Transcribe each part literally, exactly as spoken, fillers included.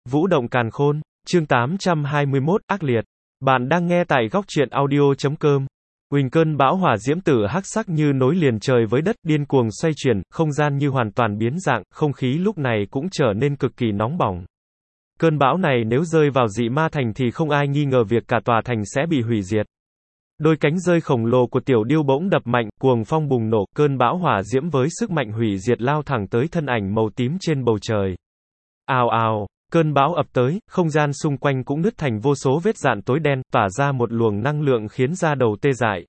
Vũ động càn khôn, chương tám trăm hai mươi mốt, ác liệt. Bạn đang nghe tại góc truyện audio chấm com. Huỳnh cơn bão hỏa diễm tử hắc sắc như nối liền trời với đất, điên cuồng xoay chuyển, không gian như hoàn toàn biến dạng, không khí lúc này cũng trở nên cực kỳ nóng bỏng. Cơn bão này nếu rơi vào dị ma thành thì không ai nghi ngờ việc cả tòa thành sẽ bị hủy diệt. Đôi cánh rơi khổng lồ của tiểu điêu bỗng đập mạnh, cuồng phong bùng nổ, cơn bão hỏa diễm với sức mạnh hủy diệt lao thẳng tới thân ảnh màu tím trên bầu trời. Ào ào, cơn bão ập tới, không gian xung quanh cũng nứt thành vô số vết rạn tối đen, tỏa ra một luồng năng lượng khiến da đầu tê dại.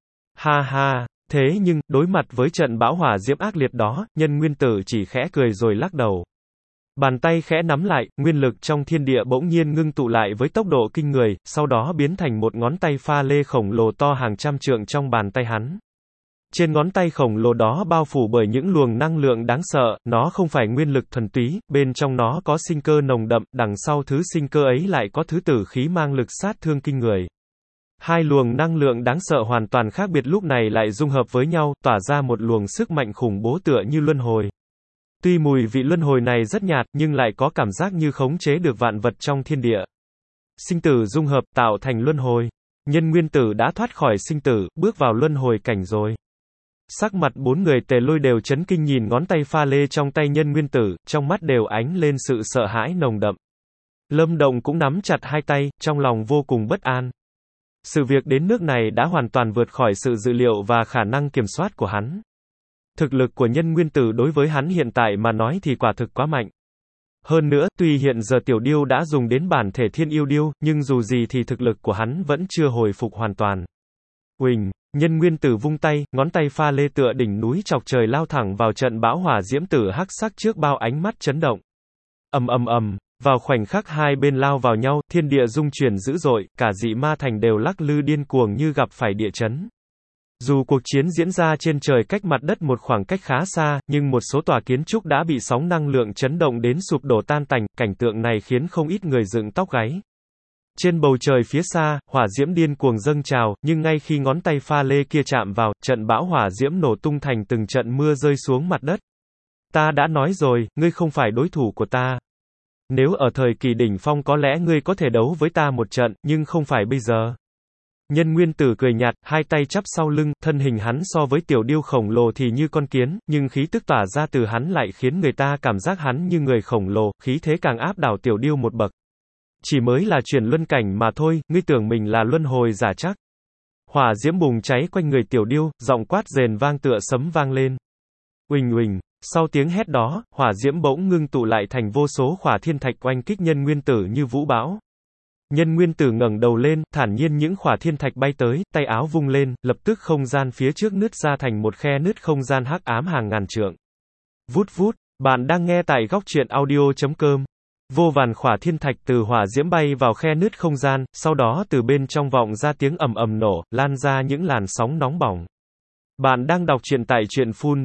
Ha ha, thế nhưng, đối mặt với trận bão hỏa diễm ác liệt đó, Nhân Nguyên Tử chỉ khẽ cười rồi lắc đầu. Bàn tay khẽ nắm lại, nguyên lực trong thiên địa bỗng nhiên ngưng tụ lại với tốc độ kinh người, sau đó biến thành một ngón tay pha lê khổng lồ to hàng trăm trượng trong bàn tay hắn. Trên ngón tay khổng lồ đó bao phủ bởi những luồng năng lượng đáng sợ, nó không phải nguyên lực thuần túy, bên trong nó có sinh cơ nồng đậm, đằng sau thứ sinh cơ ấy lại có thứ tử khí mang lực sát thương kinh người. Hai luồng năng lượng đáng sợ hoàn toàn khác biệt lúc này lại dung hợp với nhau, tỏa ra một luồng sức mạnh khủng bố tựa như luân hồi. Tuy mùi vị luân hồi này rất nhạt, nhưng lại có cảm giác như khống chế được vạn vật trong thiên địa. Sinh tử dung hợp, tạo thành luân hồi. Nhân Nguyên Tử đã thoát khỏi sinh tử, bước vào luân hồi cảnh rồi. Sắc mặt bốn người Tề Lôi đều chấn kinh nhìn ngón tay pha lê trong tay Nhân Nguyên Tử, trong mắt đều ánh lên sự sợ hãi nồng đậm. Lâm Động cũng nắm chặt hai tay, trong lòng vô cùng bất an. Sự việc đến nước này đã hoàn toàn vượt khỏi sự dự liệu và khả năng kiểm soát của hắn. Thực lực của Nhân Nguyên Tử đối với hắn hiện tại mà nói thì quả thực quá mạnh. Hơn nữa, tuy hiện giờ tiểu điêu đã dùng đến bản thể thiên yêu điêu, nhưng dù gì thì thực lực của hắn vẫn chưa hồi phục hoàn toàn. Huỳnh, Nhân Nguyên Tử vung tay, ngón tay pha lê tựa đỉnh núi chọc trời lao thẳng vào trận bão hỏa diễm tử hắc sắc trước bao ánh mắt chấn động. Ầm ầm ầm, vào khoảnh khắc hai bên lao vào nhau, thiên địa rung chuyển dữ dội, cả dị ma thành đều lắc lư điên cuồng như gặp phải địa chấn. Dù cuộc chiến diễn ra trên trời cách mặt đất một khoảng cách khá xa, nhưng một số tòa kiến trúc đã bị sóng năng lượng chấn động đến sụp đổ tan tành, cảnh tượng này khiến không ít người dựng tóc gáy. Trên bầu trời phía xa, hỏa diễm điên cuồng dâng trào, nhưng ngay khi ngón tay pha lê kia chạm vào, trận bão hỏa diễm nổ tung thành từng trận mưa rơi xuống mặt đất. Ta đã nói rồi, ngươi không phải đối thủ của ta. Nếu ở thời kỳ đỉnh phong có lẽ ngươi có thể đấu với ta một trận, nhưng không phải bây giờ. Nhân Nguyên Tử cười nhạt, hai tay chắp sau lưng, thân hình hắn so với tiểu điêu khổng lồ thì như con kiến, nhưng khí tức tỏa ra từ hắn lại khiến người ta cảm giác hắn như người khổng lồ, khí thế càng áp đảo tiểu điêu một bậc. Chỉ mới là chuyển luân cảnh mà thôi, ngươi tưởng mình là luân hồi giả chắc. Hỏa diễm bùng cháy quanh người tiểu điêu, giọng quát rền vang tựa sấm vang lên. Uỳnh uỳnh, sau tiếng hét đó, hỏa diễm bỗng ngưng tụ lại thành vô số khỏa thiên thạch oanh kích Nhân Nguyên Tử như vũ bão. Nhân Nguyên Tử ngẩng đầu lên, thản nhiên những khỏa thiên thạch bay tới, tay áo vung lên, lập tức không gian phía trước nứt ra thành một khe nứt không gian hắc ám hàng ngàn trượng. Vút vút, bạn đang nghe tại góc truyện audio chấm com. Vô vàn khỏa thiên thạch từ hỏa diễm bay vào khe nứt không gian, sau đó từ bên trong vọng ra tiếng ầm ầm nổ, lan ra những làn sóng nóng bỏng. Bạn đang đọc truyện tại truyện phun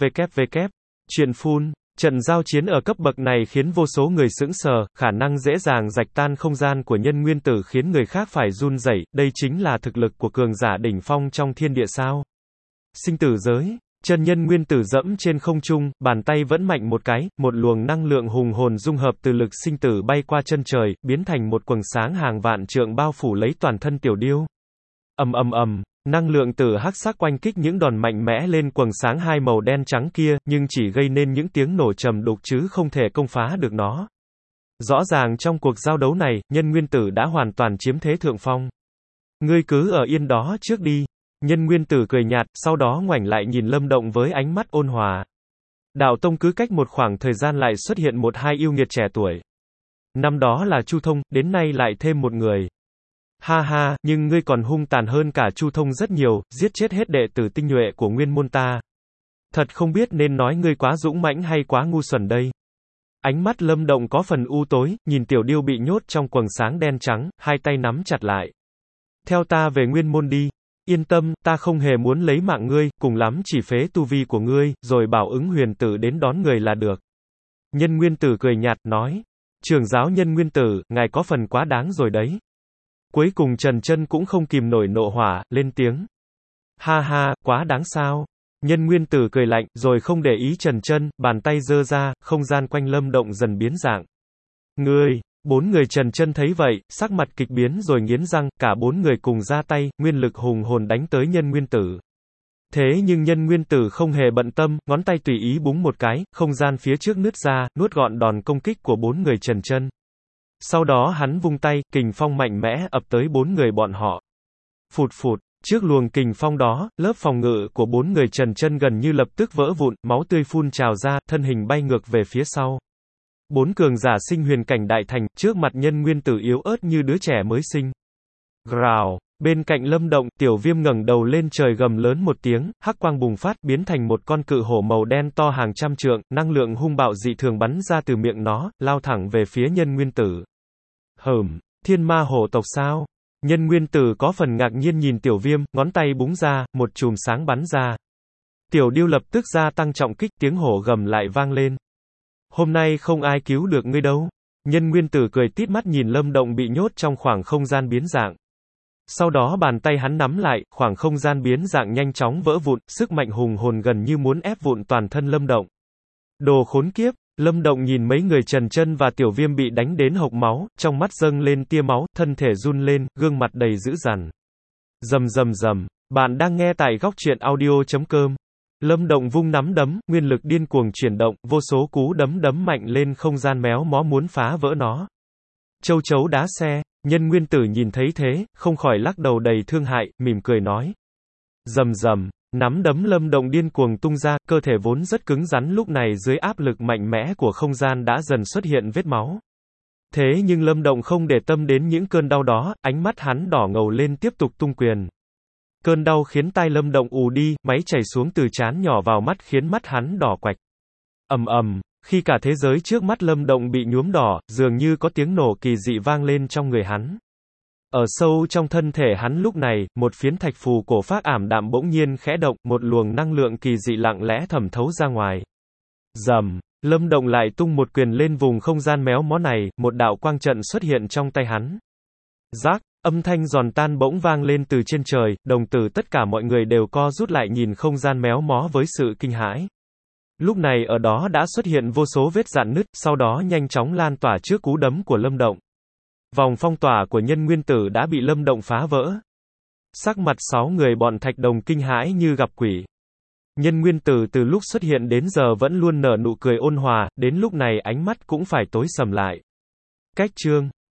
www. Truyện phun. Trận giao chiến ở cấp bậc này khiến vô số người sững sờ, khả năng dễ dàng rạch tan không gian của Nhân Nguyên Tử khiến người khác phải run rẩy, đây chính là thực lực của cường giả đỉnh phong trong thiên địa sao? Sinh tử giới, chân Nhân Nguyên Tử dẫm trên không trung, bàn tay vẫn mạnh một cái, một luồng năng lượng hùng hồn dung hợp từ lực sinh tử bay qua chân trời, biến thành một quầng sáng hàng vạn trượng bao phủ lấy toàn thân tiểu điêu. Ầm ầm ầm. Năng lượng tử hắc sắc oanh kích những đòn mạnh mẽ lên quầng sáng hai màu đen trắng kia, nhưng chỉ gây nên những tiếng nổ trầm đục chứ không thể công phá được nó. Rõ ràng trong cuộc giao đấu này, Nhân Nguyên Tử đã hoàn toàn chiếm thế thượng phong. Ngươi cứ ở yên đó trước đi. Nhân Nguyên Tử cười nhạt, sau đó ngoảnh lại nhìn Lâm Động với ánh mắt ôn hòa. Đạo tông cứ cách một khoảng thời gian lại xuất hiện một hai yêu nghiệt trẻ tuổi. Năm đó là Chu Thông, đến nay lại thêm một người. Ha ha, nhưng ngươi còn hung tàn hơn cả Chu Thông rất nhiều, giết chết hết đệ tử tinh nhuệ của nguyên môn ta. Thật không biết nên nói ngươi quá dũng mãnh hay quá ngu xuẩn đây. Ánh mắt Lâm Động có phần u tối, nhìn tiểu điêu bị nhốt trong quầng sáng đen trắng, hai tay nắm chặt lại. Theo ta về nguyên môn đi. Yên tâm, ta không hề muốn lấy mạng ngươi, cùng lắm chỉ phế tu vi của ngươi, rồi bảo ứng huyền tử đến đón người là được. Nhân Nguyên Tử cười nhạt, nói. Trưởng giáo Nhân Nguyên Tử, ngài có phần quá đáng rồi đấy. Cuối cùng Trần Chân cũng không kìm nổi nộ hỏa, lên tiếng. Ha ha, quá đáng sao? Nhân Nguyên Tử cười lạnh, rồi không để ý Trần Chân, bàn tay giơ ra, không gian quanh Lâm Động dần biến dạng. Ngươi, Bốn người Trần Chân thấy vậy, sắc mặt kịch biến rồi nghiến răng, cả bốn người cùng ra tay, nguyên lực hùng hồn đánh tới Nhân Nguyên Tử. Thế nhưng Nhân Nguyên Tử không hề bận tâm, ngón tay tùy ý búng một cái, không gian phía trước nứt ra, nuốt gọn đòn công kích của bốn người Trần Chân. Sau đó hắn vung tay, kình phong mạnh mẽ ập tới bốn người bọn họ. Phụt phụt, trước luồng kình phong đó, lớp phòng ngự của bốn người Trần Chân gần như lập tức vỡ vụn, máu tươi phun trào ra, thân hình bay ngược về phía sau. Bốn cường giả sinh huyền cảnh đại thành, trước mặt Nhân Nguyên Tử yếu ớt như đứa trẻ mới sinh. Gào, bên cạnh Lâm Động, Tiểu Viêm ngẩng đầu lên trời gầm lớn một tiếng, hắc quang bùng phát, biến thành một con cự hổ màu đen to hàng trăm trượng, năng lượng hung bạo dị thường bắn ra từ miệng nó, lao thẳng về phía Nhân Nguyên Tử. Hừm, thiên ma hổ tộc sao? Nhân Nguyên Tử có phần ngạc nhiên nhìn Tiểu Viêm, ngón tay búng ra, một chùm sáng bắn ra. Tiểu Điêu lập tức gia tăng trọng kích, tiếng hổ gầm lại vang lên. Hôm nay không ai cứu được ngươi đâu. Nhân Nguyên Tử cười tít mắt nhìn Lâm Động bị nhốt trong khoảng không gian biến dạng. Sau đó bàn tay hắn nắm lại, khoảng không gian biến dạng nhanh chóng vỡ vụn, sức mạnh hùng hồn gần như muốn ép vụn toàn thân Lâm Động. Đồ khốn kiếp, Lâm Động nhìn mấy người Trần Chân và Tiểu Viêm bị đánh đến hộc máu, trong mắt dâng lên tia máu, thân thể run lên, gương mặt đầy dữ dằn. Rầm rầm rầm, bạn đang nghe tại góc truyện audio chấm com. Lâm Động vung nắm đấm, nguyên lực điên cuồng chuyển động, vô số cú đấm đấm mạnh lên không gian méo mó muốn phá vỡ nó. Châu chấu đá xe, Nhân Nguyên Tử nhìn thấy thế, không khỏi lắc đầu đầy thương hại, mỉm cười nói. Rầm rầm, nắm đấm Lâm Động điên cuồng tung ra, cơ thể vốn rất cứng rắn lúc này dưới áp lực mạnh mẽ của không gian đã dần xuất hiện vết máu. Thế nhưng Lâm Động không để tâm đến những cơn đau đó, ánh mắt hắn đỏ ngầu lên tiếp tục tung quyền. Cơn đau khiến tai Lâm Động ù đi, máy chảy xuống từ trán nhỏ vào mắt khiến mắt hắn đỏ quạch. Ầm ầm, khi cả thế giới trước mắt Lâm Động bị nhuốm đỏ, dường như có tiếng nổ kỳ dị vang lên trong người hắn. Ở sâu trong thân thể hắn lúc này, một phiến thạch phù cổ phác ảm đạm bỗng nhiên khẽ động, một luồng năng lượng kỳ dị lặng lẽ thẩm thấu ra ngoài. Rầm, Lâm Động lại tung một quyền lên vùng không gian méo mó này, một đạo quang trận xuất hiện trong tay hắn. Rác, âm thanh giòn tan bỗng vang lên từ trên trời, đồng tử tất cả mọi người đều co rút lại nhìn không gian méo mó với sự kinh hãi. Lúc này ở đó đã xuất hiện vô số vết rạn nứt, sau đó nhanh chóng lan tỏa trước cú đấm của Lâm Động. Vòng phong tỏa của Nhân Nguyên Tử đã bị Lâm Động phá vỡ. Sắc mặt sáu người bọn Thạch Đồng kinh hãi như gặp quỷ. Nhân Nguyên Tử từ lúc xuất hiện đến giờ vẫn luôn nở nụ cười ôn hòa, đến lúc này ánh mắt cũng phải tối sầm lại. Cách chương